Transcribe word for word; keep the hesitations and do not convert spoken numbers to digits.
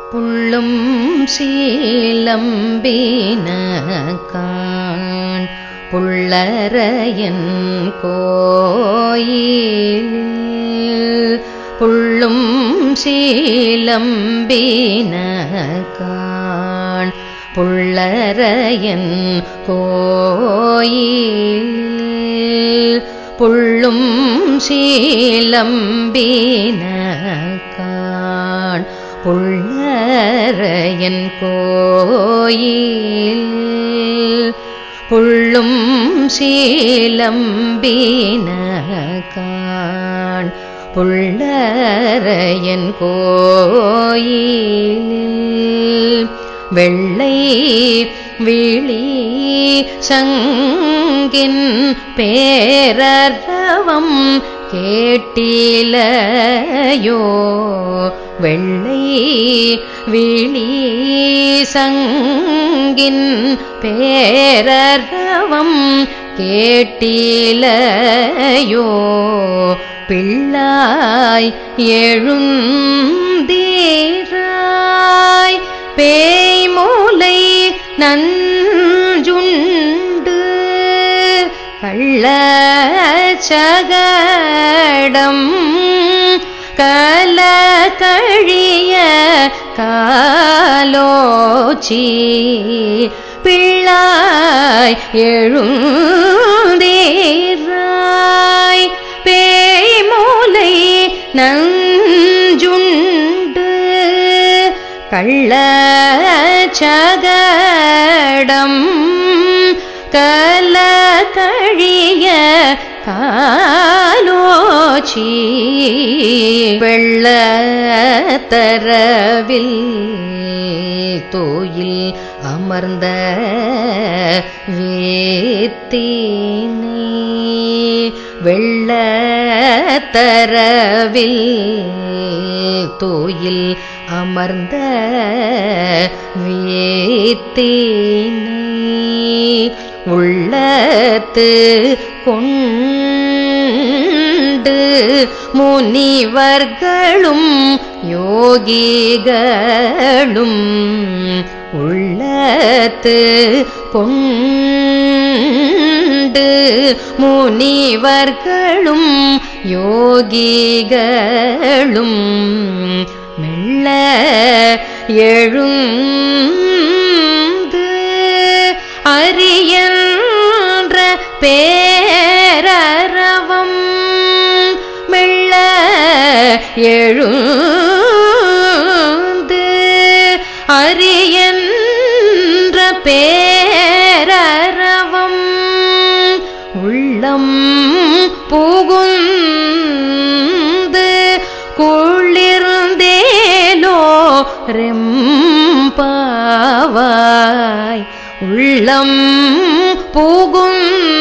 புள்ளும் சீலம்பினகான் புள்ளரையன் கோயில் புள்ளும் சீலம்பினகான் புள்ளரையன் கோயில் புள்ளும் சீலம்பினகான் புள்ளரையன் கோயில் புள்ளும் சீலம்பினகான் புள்ளரையன் கோயில் வெள்ளை விழி சங்கின் பேரரவம் கேட்டிலையோ வெள்ளை விழி சங்கின் பேரரவம் கேட்டிலையோ பிள்ளாய் எழுந்தீராய் பேய்மூலை நஞ்சுண்டு கள்ளச்சகடம் கலகழிய காலோச்சி பிள்ளாய் எழுந்தீராய் பேய்மூலை நஞ்சுண்டு கள்ளச்சகடம் கலகழிய காலோச்சி வெள்ளத்தரவில் தோயில் அமர்ந்த வேத்தினை வெள்ளத்தரவில் தோயில் அமர்ந்த வேத்தினை உள்ளத்து கொண்டு முனிவர்களும் யோகிகளும் உள்ளத்து கொண்டு முனிவர்களும் யோகிகளும் மெல்ல எழுந்து அரியன்ற பேரரவம் மெல்ல எழுந்து அரியன்ற பேரரவம் உள்ளம் புகுந்து குளிர்ந்தேலோ ரெம்பாவாய் உள்ளம் புகுந்து